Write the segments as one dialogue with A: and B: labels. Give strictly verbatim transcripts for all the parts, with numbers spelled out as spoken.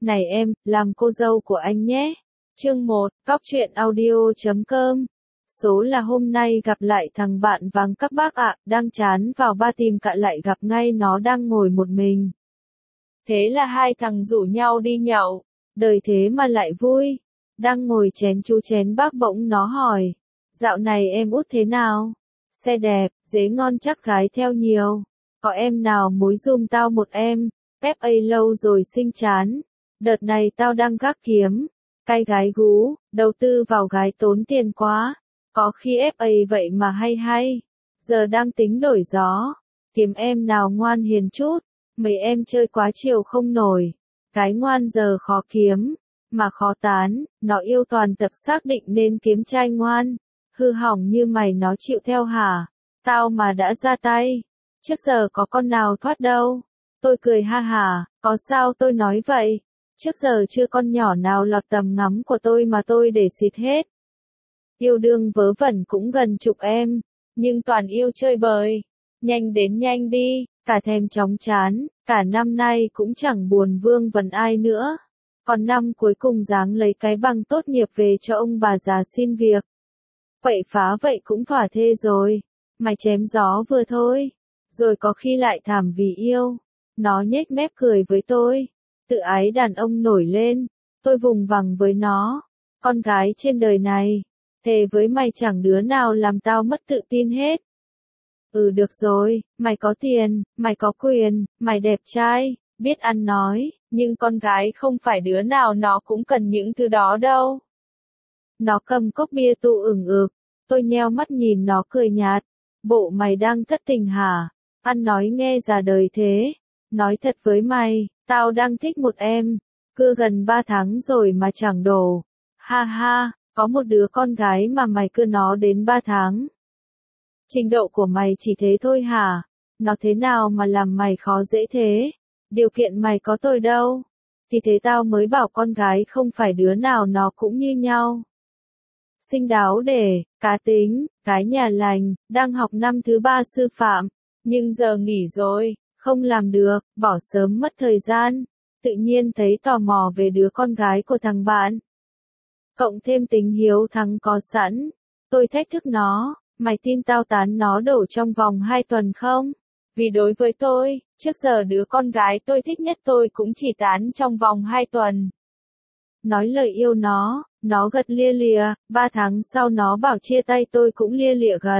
A: Này em, làm cô dâu của anh nhé. Chương một, Cóc truyện audio chấm com. Số là hôm nay gặp lại thằng bạn vắng các bác ạ, đang chán vào ba tìm cạ lại gặp ngay nó đang ngồi một mình. Thế là hai thằng rủ nhau đi nhậu, đời thế mà lại vui. Đang ngồi chén chú chén bác bỗng nó hỏi, dạo này em út thế nào? Xe đẹp, dế ngon chắc gái theo nhiều. Có em nào mối giùm tao một em, ép a lâu rồi xinh chán. Đợt này tao đang gác kiếm, cay gái gú, đầu tư vào gái tốn tiền quá. Có khi ép a vậy mà hay hay. Giờ đang tính đổi gió, kiếm em nào ngoan hiền chút. Mấy em chơi quá chiều không nổi. Gái ngoan giờ khó kiếm, mà khó tán. Nó yêu toàn tập xác định nên kiếm trai ngoan. Hư hỏng như mày nó chịu theo hả? Tao mà đã ra tay, trước giờ có con nào thoát đâu. Tôi cười ha hả, có sao tôi nói vậy? Trước giờ chưa con nhỏ nào lọt tầm ngắm của tôi mà tôi để xịt hết. Yêu đương vớ vẩn cũng gần chục em, nhưng toàn yêu chơi bời. Nhanh đến nhanh đi, cả thèm chóng chán, cả năm nay cũng chẳng buồn vương vấn ai nữa. Còn năm cuối cùng dáng lấy cái bằng tốt nghiệp về cho ông bà già xin việc. Quậy phá vậy cũng thỏa thê rồi, mày chém gió vừa thôi, rồi có khi lại thảm vì yêu. Nó nhếch mép cười với tôi, tự ái đàn ông nổi lên, tôi vùng vằng với nó, con gái trên đời này, thề với mày chẳng đứa nào làm tao mất tự tin hết. Ừ được rồi, mày có tiền, mày có quyền, mày đẹp trai, biết ăn nói, nhưng con gái không phải đứa nào nó cũng cần những thứ đó đâu. Nó cầm cốc bia tụ ửng ực, tôi nheo mắt nhìn nó cười nhạt, bộ mày đang thất tình hả? Ăn nói nghe già đời thế. Nói thật với mày, tao đang thích một em, cưa gần ba tháng rồi mà chẳng đổ. Ha ha, có một đứa con gái mà mày cưa nó đến ba tháng. Trình độ của mày chỉ thế thôi hả? Nó thế nào mà làm mày khó dễ thế? Điều kiện mày có tồi đâu. Thì thế tao mới bảo con gái không phải đứa nào nó cũng như nhau. Xinh đáo để, cá tính, cái nhà lành, đang học năm thứ ba sư phạm, nhưng giờ nghỉ rồi, không làm được, bỏ sớm mất thời gian, tự nhiên thấy tò mò về đứa con gái của thằng bạn. Cộng thêm tính hiếu thắng có sẵn, tôi thách thức nó, mày tin tao tán nó đổ trong vòng hai tuần không? Vì đối với tôi, trước giờ đứa con gái tôi thích nhất tôi cũng chỉ tán trong vòng hai tuần. Nói lời yêu nó, nó gật lia lịa, ba tháng sau nó bảo chia tay tôi cũng lia lịa gật.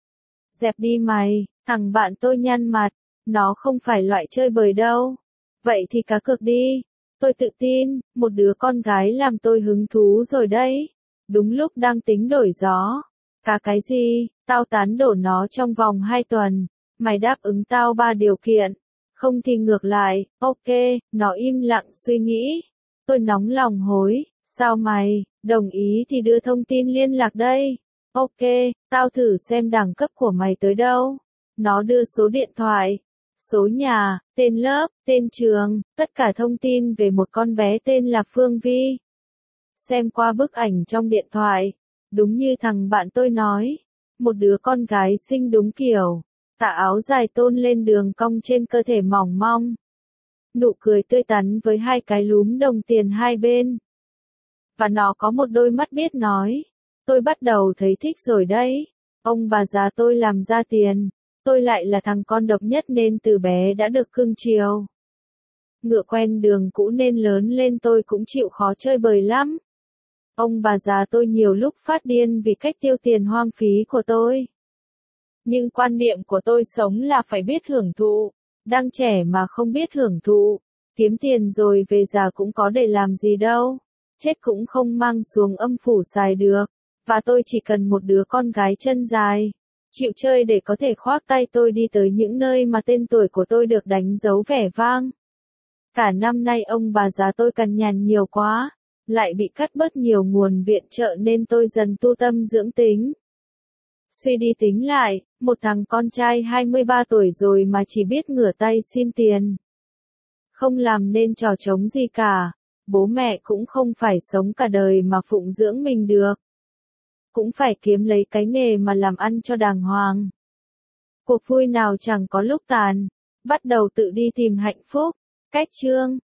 A: Dẹp đi mày, thằng bạn tôi nhăn mặt, nó không phải loại chơi bời đâu. Vậy thì cá cược đi. Tôi tự tin, một đứa con gái làm tôi hứng thú rồi đấy. Đúng lúc đang tính đổi gió. Cá cái gì, tao tán đổ nó trong vòng hai tuần. Mày đáp ứng tao ba điều kiện. Không thì ngược lại, ok, nó im lặng suy nghĩ. Tôi nóng lòng hối, sao mày, đồng ý thì đưa thông tin liên lạc đây. Ok, tao thử xem đẳng cấp của mày tới đâu. Nó đưa số điện thoại, số nhà, tên lớp, tên trường, tất cả thông tin về một con bé tên là Phương Vi. Xem qua bức ảnh trong điện thoại, đúng như thằng bạn tôi nói, một đứa con gái xinh đúng kiểu, tà áo dài tôn lên đường cong trên cơ thể mỏng mong. Nụ cười tươi tắn với hai cái lúm đồng tiền hai bên. Và nó có một đôi mắt biết nói. Tôi bắt đầu thấy thích rồi đấy. Ông bà già tôi làm ra tiền. Tôi lại là thằng con độc nhất nên từ bé đã được cưng chiều. Ngựa quen đường cũ nên lớn lên tôi cũng chịu khó chơi bời lắm. Ông bà già tôi nhiều lúc phát điên vì cách tiêu tiền hoang phí của tôi. Nhưng quan niệm của tôi sống là phải biết hưởng thụ. Đang trẻ mà không biết hưởng thụ. Kiếm tiền rồi về già cũng có để làm gì đâu. Chết cũng không mang xuống âm phủ xài được. Và tôi chỉ cần một đứa con gái chân dài. Chịu chơi để có thể khoác tay tôi đi tới những nơi mà tên tuổi của tôi được đánh dấu vẻ vang. Cả năm nay ông bà già tôi cằn nhằn nhiều quá. Lại bị cắt bớt nhiều nguồn viện trợ nên tôi dần tu tâm dưỡng tính. Suy đi tính lại, một thằng con trai hai mươi ba tuổi rồi mà chỉ biết ngửa tay xin tiền. Không làm nên trò trống gì cả. Bố mẹ cũng không phải sống cả đời mà phụng dưỡng mình được. Cũng phải kiếm lấy cái nghề mà làm ăn cho đàng hoàng. Cuộc vui nào chẳng có lúc tàn. Bắt đầu tự đi tìm hạnh phúc. Cách chương.